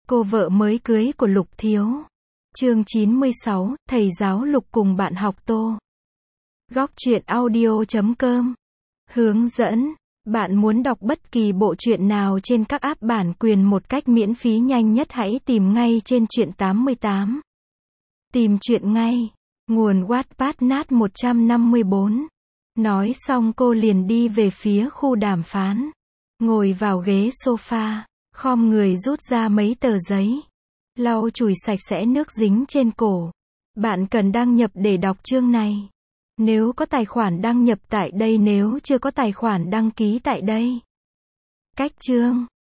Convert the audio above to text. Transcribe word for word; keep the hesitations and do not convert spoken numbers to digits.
Cô vợ mới cưới của Lục Thiếu. Chương chín mươi sáu, thầy giáo Lục cùng bạn học Tô. Góc truyện audio chấm com. Hướng dẫn. Bạn muốn đọc bất kỳ bộ truyện nào trên các app bản quyền một cách miễn phí nhanh nhất, hãy tìm ngay trên Truyện tám mươi tám. Tìm truyện ngay. Nguồn Wattpad nat một trăm năm mươi bốn. Nói xong cô liền đi về phía khu đàm phán. Ngồi vào ghế sofa, khom người rút ra mấy tờ giấy. Lau chùi sạch sẽ nước dính trên cổ. Bạn cần đăng nhập để đọc chương này. Nếu có tài khoản đăng nhập tại đây, nếu chưa có tài khoản đăng ký tại đây. Cách chương.